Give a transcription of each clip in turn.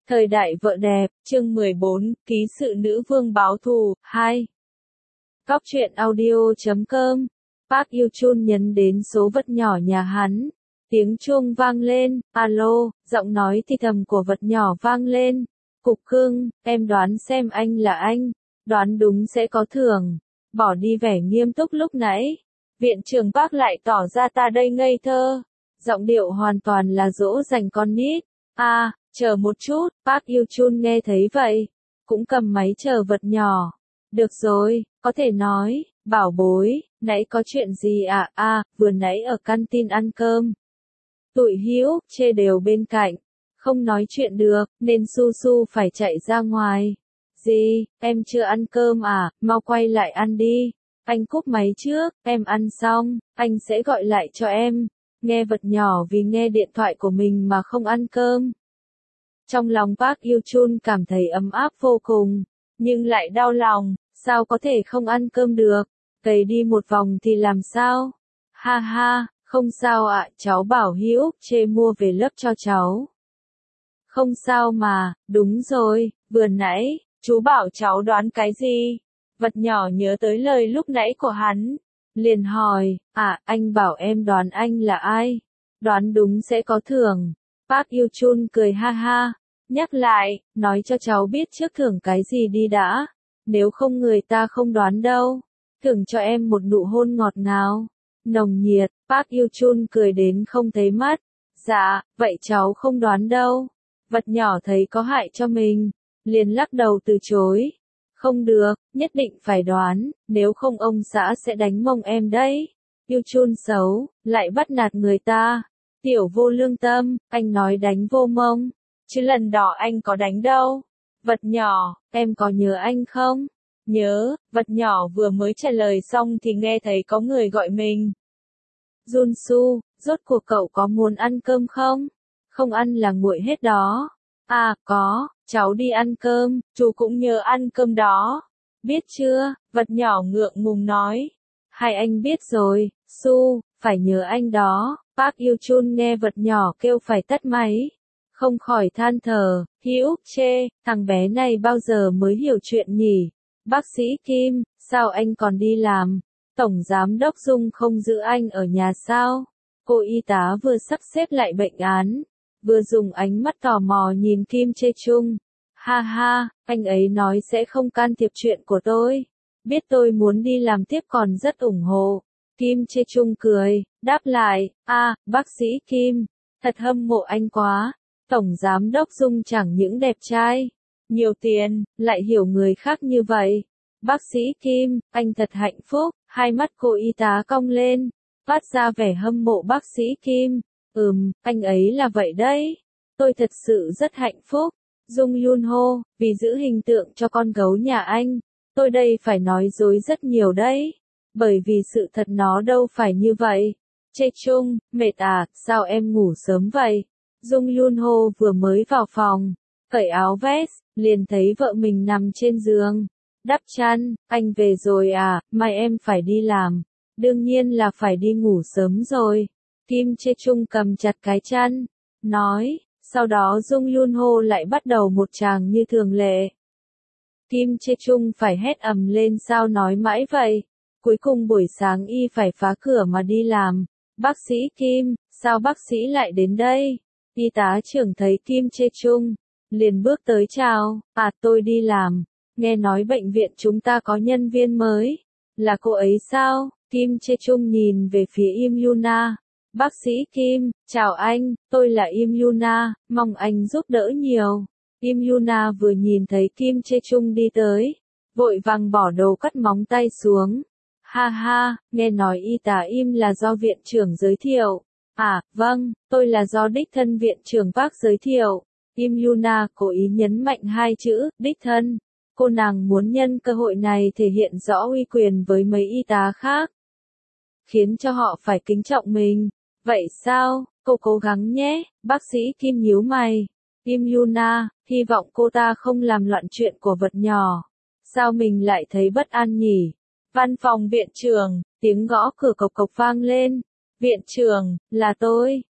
Thời đại vợ đẹp, chương 14, ký sự nữ vương báo thù, 2. Góc truyện audio.com. Park Yoo-chun nhấn đến số vật nhỏ nhà hắn. Tiếng chuông vang lên, alo, giọng nói thì thầm của vật nhỏ vang lên. Cục cưng, em đoán xem anh là anh, đoán đúng sẽ có thưởng. Bỏ đi vẻ nghiêm túc lúc nãy. Viện trưởng Park lại tỏ ra ta đây ngây thơ. Giọng điệu hoàn toàn là dỗ dành con nít. Chờ một chút, Park Yoo-chun nghe thấy vậy. Cũng cầm máy chờ vật nhỏ. Được rồi, có thể nói, bảo bối, nãy có chuyện gì à? Vừa nãy ở canteen ăn cơm. Tụi Hữu, chê đều bên cạnh. Không nói chuyện được, nên Su Su phải chạy ra ngoài. Gì, em chưa ăn cơm à, mau quay lại ăn đi. Anh cúp máy trước, em ăn xong, anh sẽ gọi lại cho em. Nghe vật nhỏ vì nghe điện thoại của mình mà không ăn cơm. Trong lòng Park Yoo-chun cảm thấy ấm áp vô cùng, nhưng lại đau lòng, sao có thể không ăn cơm được, cày đi một vòng thì làm sao? Ha ha, không sao ạ, cháu bảo Hữu chê mua về lớp cho cháu. Không sao mà, đúng rồi, vừa nãy, chú bảo cháu đoán cái gì? Vật nhỏ nhớ tới lời lúc nãy của hắn, liền hỏi, anh bảo em đoán anh là ai? Đoán đúng sẽ có thưởng. Park Yoo-chun cười ha ha, nhắc lại, nói cho cháu biết trước thưởng cái gì đi đã, nếu không người ta không đoán đâu. Thưởng cho em một nụ hôn ngọt ngào, nồng nhiệt. Park Yoo-chun cười đến không thấy mắt. Dạ, vậy cháu không đoán đâu. Vật nhỏ thấy có hại cho mình, liền lắc đầu từ chối. Không được, nhất định phải đoán, nếu không ông xã sẽ đánh mông em đấy. Yoo-chun xấu, lại bắt nạt người ta. Tiểu vô lương tâm, anh nói đánh vô mông, chứ lần đó anh có đánh đâu. Vật nhỏ, em có nhớ anh không? Nhớ, vật nhỏ vừa mới trả lời xong thì nghe thấy có người gọi mình. Junsu, rốt cuộc cậu có muốn ăn cơm không? Không ăn là nguội hết đó. Có, cháu đi ăn cơm, chú cũng nhớ ăn cơm đó. Biết chưa, vật nhỏ ngượng ngùng nói. Hai anh biết rồi, Su, phải nhớ anh đó. Park Yoo-chun nghe vật nhỏ kêu phải tắt máy. Không khỏi than thở, Hữu chê, thằng bé này bao giờ mới hiểu chuyện nhỉ? Bác sĩ Kim, sao anh còn đi làm? Tổng giám đốc Dung không giữ anh ở nhà sao? Cô y tá vừa sắp xếp lại bệnh án, vừa dùng ánh mắt tò mò nhìn Kim Chê Chung. Ha ha, anh ấy nói sẽ không can thiệp chuyện của tôi. Biết tôi muốn đi làm tiếp còn rất ủng hộ. Kim Chê Chung cười, đáp lại, bác sĩ Kim, thật hâm mộ anh quá. Tổng giám đốc Dung chẳng những đẹp trai, nhiều tiền, lại hiểu người khác như vậy. Bác sĩ Kim, anh thật hạnh phúc. Hai mắt cô y tá cong lên, phát ra vẻ hâm mộ bác sĩ Kim. Anh ấy là vậy đấy. Tôi thật sự rất hạnh phúc. Dung Yun Ho, vì giữ hình tượng cho con gấu nhà anh, tôi đây phải nói dối rất nhiều đấy. Bởi vì sự thật nó đâu phải như vậy. Chê Chung, mệt sao em ngủ sớm vậy? Dung Yun Ho vừa mới vào phòng, cởi áo vest, liền thấy vợ mình nằm trên giường. Đắp chăn, anh về rồi mai em phải đi làm. Đương nhiên là phải đi ngủ sớm rồi. Kim Chê Chung cầm chặt cái chăn, nói, sau đó Dung Yun Ho lại bắt đầu một tràng như thường lệ. Kim Chê Chung phải hét ầm lên sao nói mãi vậy. Cuối cùng buổi sáng y phải phá cửa mà đi làm. Bác sĩ Kim, sao bác sĩ lại đến đây? Y tá trưởng thấy Kim Chê Chung, liền bước tới chào, tôi đi làm. Nghe nói bệnh viện chúng ta có nhân viên mới. Là cô ấy sao? Kim Chê Chung nhìn về phía Im Yuna. Bác sĩ Kim, chào anh, tôi là Im Yuna, mong anh giúp đỡ nhiều. Im Yuna vừa nhìn thấy Kim Chê Chung đi tới, vội vàng bỏ đồ cắt móng tay xuống. Ha ha, nghe nói y tá Im là do viện trưởng giới thiệu. Vâng, tôi là do đích thân viện trưởng Park giới thiệu. Im Yuna cố ý nhấn mạnh hai chữ, đích thân. Cô nàng muốn nhân cơ hội này thể hiện rõ uy quyền với mấy y tá khác, khiến cho họ phải kính trọng mình. Vậy sao, cô cố gắng nhé, bác sĩ Kim nhíu mày. Im Yuna, hy vọng cô ta không làm loạn chuyện của vật nhỏ. Sao mình lại thấy bất an nhỉ? Văn phòng viện trưởng, tiếng gõ cửa cộc cộc vang lên. Viện trưởng, là tôi,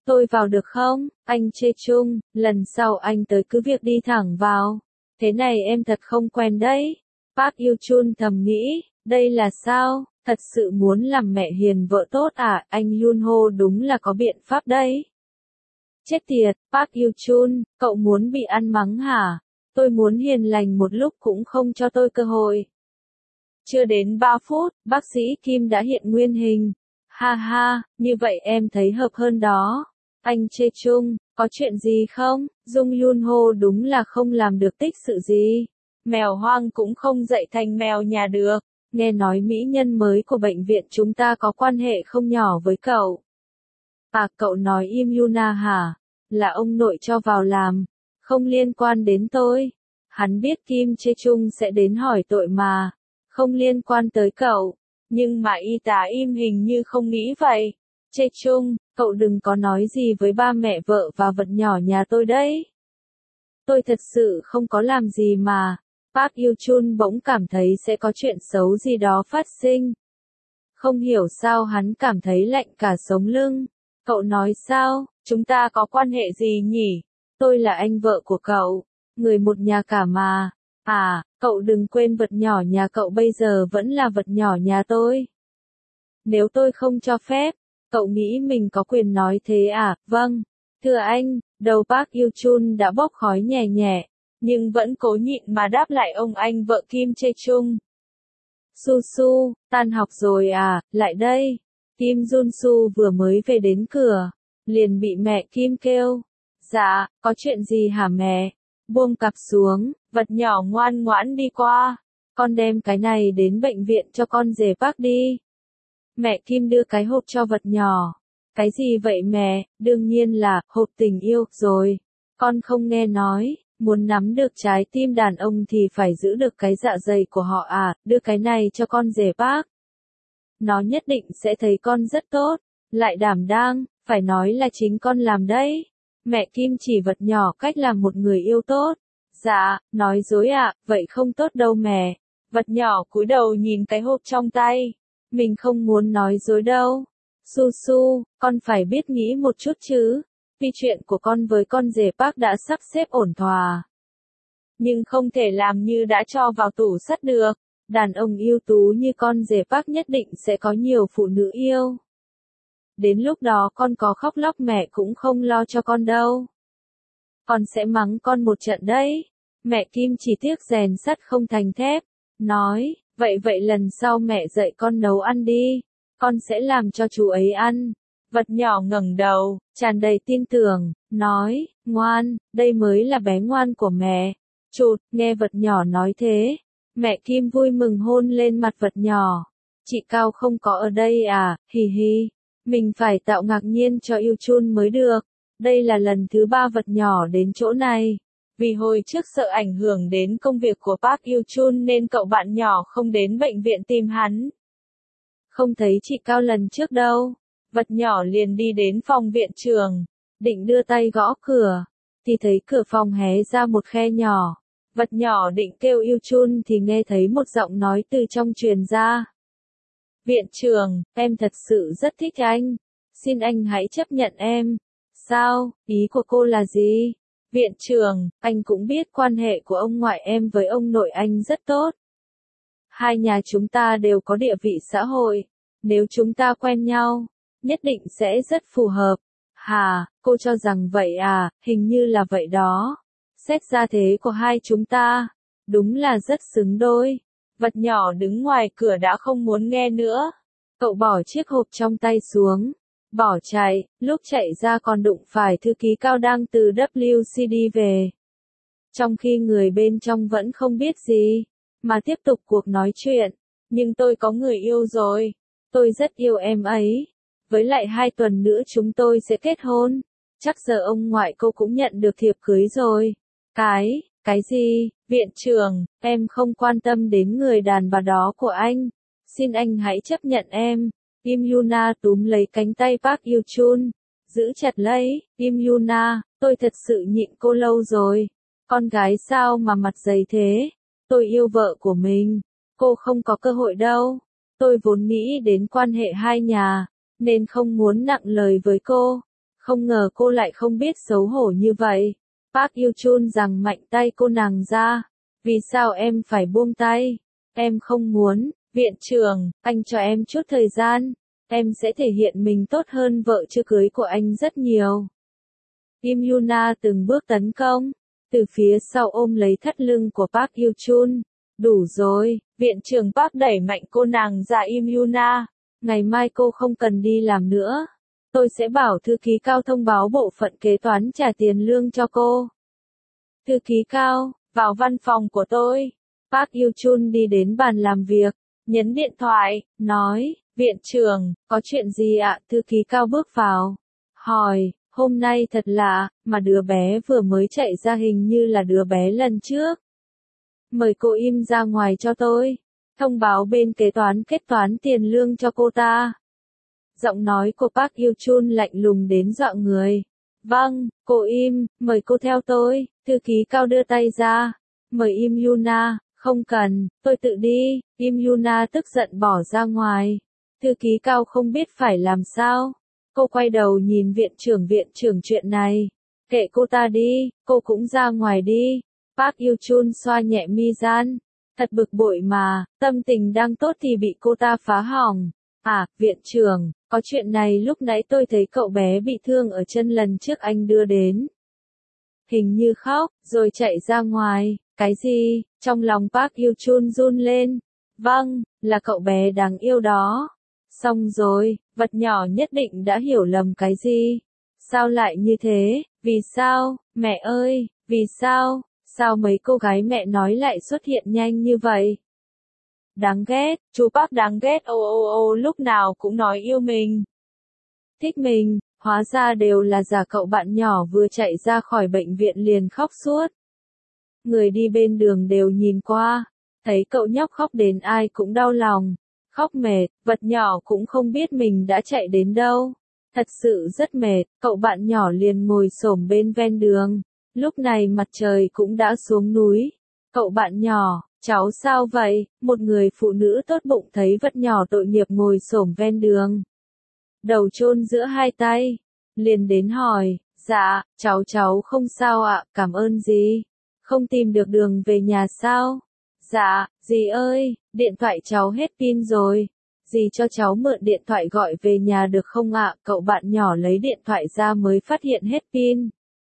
Tôi vào được không? Anh Chê Chung, lần sau anh tới cứ việc đi thẳng vào. Thế này em thật không quen đấy. Park Yoo Chun thầm nghĩ, đây là sao? Thật sự muốn làm mẹ hiền vợ tốt à? Anh Yoon Ho đúng là có biện pháp đấy. Chết tiệt, Park Yoo Chun, cậu muốn bị ăn mắng hả? Tôi muốn hiền lành một lúc cũng không cho tôi cơ hội. Chưa đến 3 phút, bác sĩ Kim đã hiện nguyên hình. Ha ha, như vậy em thấy hợp hơn đó. Anh Chê Chung, có chuyện gì không? Dung Yoon Ho đúng là không làm được tích sự gì. Mèo hoang cũng không dạy thành mèo nhà được. Nghe nói mỹ nhân mới của bệnh viện chúng ta có quan hệ không nhỏ với cậu. À, cậu nói Im Yuna hả? Là ông nội cho vào làm. Không liên quan đến tôi. Hắn biết Kim Chê Chung sẽ đến hỏi tội mà. Không liên quan tới cậu. Nhưng mà y tá Im hình như không nghĩ vậy. Chê Chung, cậu đừng có nói gì với ba mẹ vợ và vật nhỏ nhà tôi đấy. Tôi thật sự không có làm gì mà. Park Yoo Chun bỗng cảm thấy sẽ có chuyện xấu gì đó phát sinh. Không hiểu sao hắn cảm thấy lạnh cả sống lưng. Cậu nói sao, chúng ta có quan hệ gì nhỉ? Tôi là anh vợ của cậu, người một nhà cả mà. À, cậu đừng quên vật nhỏ nhà cậu bây giờ vẫn là vật nhỏ nhà tôi. Nếu tôi không cho phép, cậu nghĩ mình có quyền nói thế à? Vâng, thưa anh, đầu Park Yoo Chun đã bốc khói nhẹ nhẹ, nhưng vẫn cố nhịn mà đáp lại ông anh vợ Kim Chê Chung. Su Su, tan học rồi à, lại đây. Kim Jun Su vừa mới về đến cửa, liền bị mẹ Kim kêu. Dạ, có chuyện gì hả mẹ? Buông cặp xuống, vật nhỏ ngoan ngoãn đi qua. Con đem cái này đến bệnh viện cho con rể bác đi. Mẹ Kim đưa cái hộp cho vật nhỏ. Cái gì vậy mẹ? Đương nhiên là hộp tình yêu rồi. Con không nghe nói, muốn nắm được trái tim đàn ông thì phải giữ được cái dạ dày của họ à, đưa cái này cho con rể bác. Nó nhất định sẽ thấy con rất tốt, lại đảm đang, phải nói là chính con làm đấy. Mẹ Kim chỉ vật nhỏ cách làm một người yêu tốt. Dạ, nói dối ạ, vậy không tốt đâu mẹ. Vật nhỏ cúi đầu nhìn cái hộp trong tay. Mình không muốn nói dối đâu. Su Su, con phải biết nghĩ một chút chứ. Vì chuyện của con với con rể bác đã sắp xếp ổn thỏa. Nhưng không thể làm như đã cho vào tủ sắt được. Đàn ông ưu tú như con rể bác nhất định sẽ có nhiều phụ nữ yêu. Đến lúc đó con có khóc lóc mẹ cũng không lo cho con đâu. Con sẽ mắng con một trận đấy. Mẹ Kim chỉ tiếc rèn sắt không thành thép. Nói, vậy lần sau mẹ dạy con nấu ăn đi. Con sẽ làm cho chú ấy ăn. Vật nhỏ ngẩng đầu, tràn đầy tin tưởng, nói, ngoan, đây mới là bé ngoan của mẹ. Chụt, nghe vật nhỏ nói thế. Mẹ Kim vui mừng hôn lên mặt vật nhỏ. Chị Cao không có ở đây à, hì hì. Mình phải tạo ngạc nhiên cho Yoo Chun mới được. Đây là lần thứ 3 vật nhỏ đến chỗ này. Vì hồi trước sợ ảnh hưởng đến công việc của Park Yoo Chun nên cậu bạn nhỏ không đến bệnh viện tìm hắn. Không thấy chị Cao lần trước đâu. Vật nhỏ liền đi đến phòng viện trưởng. Định đưa tay gõ cửa. Thì thấy cửa phòng hé ra một khe nhỏ. Vật nhỏ định kêu Yoo Chun thì nghe thấy một giọng nói từ trong truyền ra. Viện trưởng, em thật sự rất thích anh. Xin anh hãy chấp nhận em. Sao, ý của cô là gì? Viện trưởng, anh cũng biết quan hệ của ông ngoại em với ông nội anh rất tốt. Hai nhà chúng ta đều có địa vị xã hội. Nếu chúng ta quen nhau, nhất định sẽ rất phù hợp. Hà, cô cho rằng vậy à, hình như là vậy đó. Xét ra thế của hai chúng ta, đúng là rất xứng đôi. Vật nhỏ đứng ngoài cửa đã không muốn nghe nữa. Cậu bỏ chiếc hộp trong tay xuống. Bỏ chạy, lúc chạy ra còn đụng phải thư ký Cao đang từ WCD về. Trong khi người bên trong vẫn không biết gì, mà tiếp tục cuộc nói chuyện. Nhưng tôi có người yêu rồi. Tôi rất yêu em ấy. Với lại 2 tuần nữa chúng tôi sẽ kết hôn. Chắc giờ ông ngoại cô cũng nhận được thiệp cưới rồi. Cái gì, viện trưởng, em không quan tâm đến người đàn bà đó của anh. Xin anh hãy chấp nhận em. Im Yuna túm lấy cánh tay Park Yoo Chun. Giữ chặt lấy, Im Yuna, tôi thật sự nhịn cô lâu rồi. Con gái sao mà mặt dày thế? Tôi yêu vợ của mình. Cô không có cơ hội đâu. Tôi vốn nghĩ đến quan hệ hai nhà, nên không muốn nặng lời với cô. Không ngờ cô lại không biết xấu hổ như vậy. Park Yoo-chun giằng mạnh tay cô nàng ra. Vì sao em phải buông tay? Em không muốn, viện trưởng, anh cho em chút thời gian. Em sẽ thể hiện mình tốt hơn vợ chưa cưới của anh rất nhiều. Kim Yuna từng bước tấn công, từ phía sau ôm lấy thắt lưng của Park Yoo-chun. Đủ rồi, viện trưởng Park đẩy mạnh cô nàng ra Im Yuna. Ngày mai cô không cần đi làm nữa. Tôi sẽ bảo thư ký Cao thông báo bộ phận kế toán trả tiền lương cho cô. Thư ký Cao, vào văn phòng của tôi. Park Yoo-chun đi đến bàn làm việc, nhấn điện thoại, nói, viện trưởng, có chuyện gì ạ? Thư ký Cao bước vào, hỏi, hôm nay thật lạ, mà đứa bé vừa mới chạy ra hình như là đứa bé lần trước. Mời cô im ra ngoài cho tôi. Thông báo bên kế toán kết toán tiền lương cho cô ta. Giọng nói của Park Yoo-chun lạnh lùng đến dọa người. Vâng, cô im, mời cô theo tôi. Thư ký Cao đưa tay ra. Mời Im Yuna, không cần, tôi tự đi. Im Yuna tức giận bỏ ra ngoài. Thư ký Cao không biết phải làm sao. Cô quay đầu nhìn viện trưởng chuyện này. Kệ cô ta đi, cô cũng ra ngoài đi. Park Yoo-chun xoa nhẹ mi gian. Thật bực bội mà, tâm tình đang tốt thì bị cô ta phá hỏng. À, viện trưởng, có chuyện này lúc nãy tôi thấy cậu bé bị thương ở chân lần trước anh đưa đến. Hình như khóc, rồi chạy ra ngoài. Cái gì? Trong lòng Park Yoo-chun run lên. Vâng, là cậu bé đáng yêu đó. Xong rồi, vật nhỏ nhất định đã hiểu lầm cái gì. Sao lại như thế? Vì sao? Mẹ ơi, vì sao? Sao mấy cô gái mẹ nói lại xuất hiện nhanh như vậy? Đáng ghét, chú Park đáng ghét lúc nào cũng nói yêu mình. Thích mình, hóa ra đều là giả. Cậu bạn nhỏ vừa chạy ra khỏi bệnh viện liền khóc suốt. Người đi bên đường đều nhìn qua, thấy cậu nhóc khóc đến ai cũng đau lòng. Khóc mệt, vật nhỏ cũng không biết mình đã chạy đến đâu. Thật sự rất mệt, cậu bạn nhỏ liền ngồi xổm bên ven đường. Lúc này mặt trời cũng đã xuống núi. Cậu bạn nhỏ, cháu sao vậy? Một người phụ nữ tốt bụng thấy vật nhỏ tội nghiệp ngồi xổm ven đường. Đầu chôn giữa hai tay. Liền đến hỏi, dạ, cháu không sao ạ, cảm ơn dì. Không tìm được đường về nhà sao? Dạ, dì ơi, điện thoại cháu hết pin rồi. Dì cho cháu mượn điện thoại gọi về nhà được không ạ? Cậu bạn nhỏ lấy điện thoại ra mới phát hiện hết pin.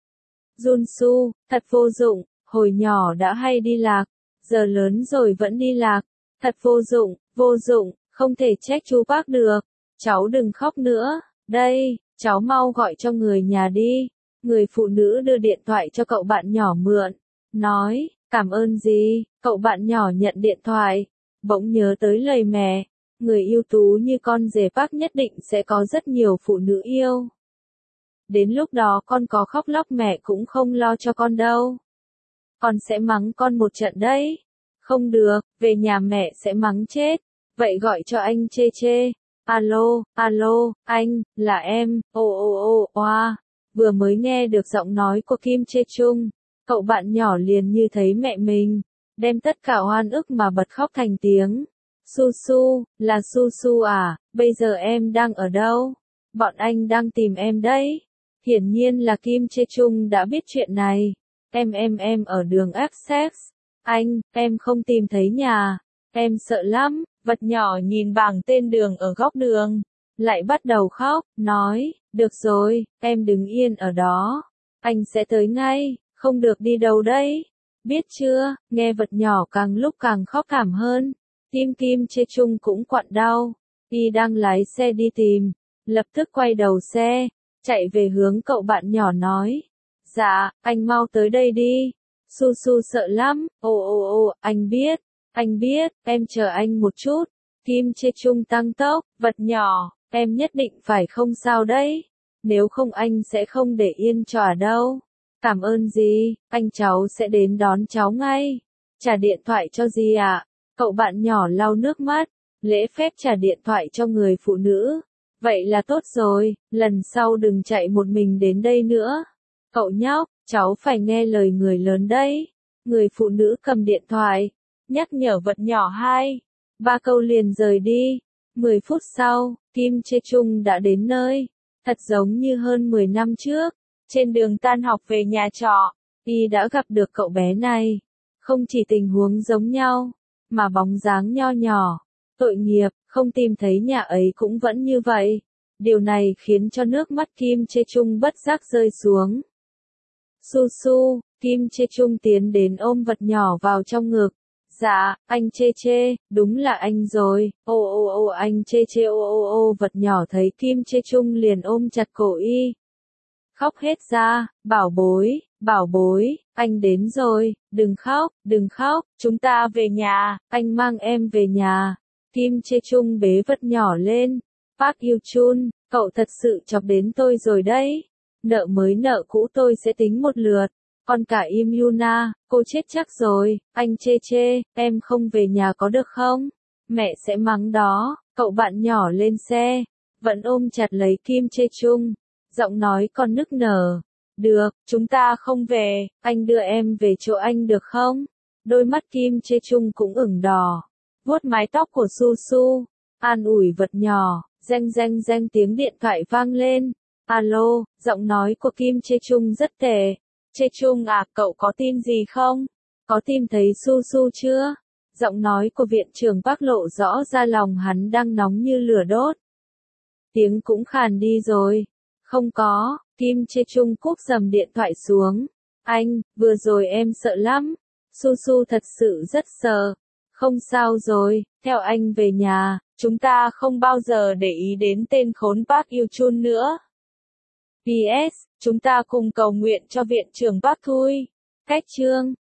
Junsu, thật vô dụng, hồi nhỏ đã hay đi lạc, giờ lớn rồi vẫn đi lạc. Thật vô dụng, không thể trách chú Park được. Cháu đừng khóc nữa, đây, cháu mau gọi cho người nhà đi. Người phụ nữ đưa điện thoại cho cậu bạn nhỏ mượn, nói, cảm ơn dì. Cậu bạn nhỏ nhận điện thoại, bỗng nhớ tới lời mẹ, người ưu tú như con rể Park nhất định sẽ có rất nhiều phụ nữ yêu. Đến lúc đó con có khóc lóc mẹ cũng không lo cho con đâu. Con sẽ mắng con một trận đấy. Không được, về nhà mẹ sẽ mắng chết. Vậy gọi cho anh Chê Chê. Alo, anh, là em, oa. Vừa mới nghe được giọng nói của Kim Chê Chung, cậu bạn nhỏ liền như thấy mẹ mình, đem tất cả oan ức mà bật khóc thành tiếng. Su, là Su à, bây giờ em đang ở đâu? Bọn anh đang tìm em đấy. Hiển nhiên là Kim Chê Chung đã biết chuyện này. Em ở đường Essex. Anh, em không tìm thấy nhà. Em sợ lắm. Vật nhỏ nhìn bảng tên đường ở góc đường, lại bắt đầu khóc, nói, được rồi, em đứng yên ở đó. Anh sẽ tới ngay, không được đi đâu đấy. Biết chưa? Nghe vật nhỏ càng lúc càng khóc thảm hơn. Tim Kim Chê Chung cũng quặn đau. Y đang lái xe đi tìm, lập tức quay đầu xe, chạy về hướng cậu bạn nhỏ nói. Dạ, anh mau tới đây đi. Su sợ lắm. Anh biết, em chờ anh một chút. Kim Chê Chung tăng tốc, vật nhỏ, em nhất định phải không sao đấy. Nếu không anh sẽ không để yên cho đâu. Cảm ơn dì, anh cháu sẽ đến đón cháu ngay. Trả điện thoại cho dì ạ. Cậu bạn nhỏ lau nước mắt, lễ phép trả điện thoại cho người phụ nữ. Vậy là tốt rồi, lần sau đừng chạy một mình đến đây nữa. Cậu nhóc, cháu phải nghe lời người lớn đấy. Người phụ nữ cầm điện thoại, nhắc nhở vật nhỏ 2-3 câu liền rời đi. 10 phút sau, Kim Chê Chung đã đến nơi. Thật giống như hơn 10 năm trước, trên đường tan học về nhà trọ, y đã gặp được cậu bé này. Không chỉ tình huống giống nhau, mà bóng dáng nho nhỏ, tội nghiệp, không tìm thấy nhà ấy cũng vẫn như vậy. Điều này khiến cho nước mắt Kim Chê Chung bất giác rơi xuống. Su su, Kim Chê Chung tiến đến ôm vật nhỏ vào trong ngực. Dạ, anh Chê Chê, đúng là anh rồi, ô ô ô anh Chê Chê ô ô ô vật nhỏ thấy Kim Chê Chung liền ôm chặt cổ y. Khóc hết ra, bảo bối, anh đến rồi, đừng khóc, chúng ta về nhà, anh mang em về nhà. Kim Chê Chung bế vật nhỏ lên. Park Yoo Chun, cậu thật sự chọc đến tôi rồi đấy. Nợ mới nợ cũ tôi sẽ tính một lượt. Còn cả Im Yuna, cô chết chắc rồi. Anh Chê Chê, em không về nhà có được không? Mẹ sẽ mắng đó. Cậu bạn nhỏ lên xe, vẫn ôm chặt lấy Kim Chê Chung. Giọng nói còn nức nở. Được, chúng ta không về, anh đưa em về chỗ anh được không? Đôi mắt Kim Chê Chung cũng ửng đỏ. Vuốt mái tóc của Su Su, an ủi vật nhỏ. Reng reng reng tiếng điện thoại vang lên. Alo, giọng nói của Kim Chê Chung rất tệ. Chê Chung à, cậu có tin gì không? Có tìm thấy Su Su chưa? Giọng nói của viện trưởng Park lộ rõ ra lòng hắn đang nóng như lửa đốt. Tiếng cũng khàn đi rồi. Không có, Kim Chê Chung cúp dầm điện thoại xuống. Anh, vừa rồi em sợ lắm. Su Su thật sự rất sợ. Không sao rồi, theo anh về nhà, chúng ta không bao giờ để ý đến tên khốn Park Yoo Chun nữa. PS, chúng ta cùng cầu nguyện cho viện trưởng Park thôi. Cách chương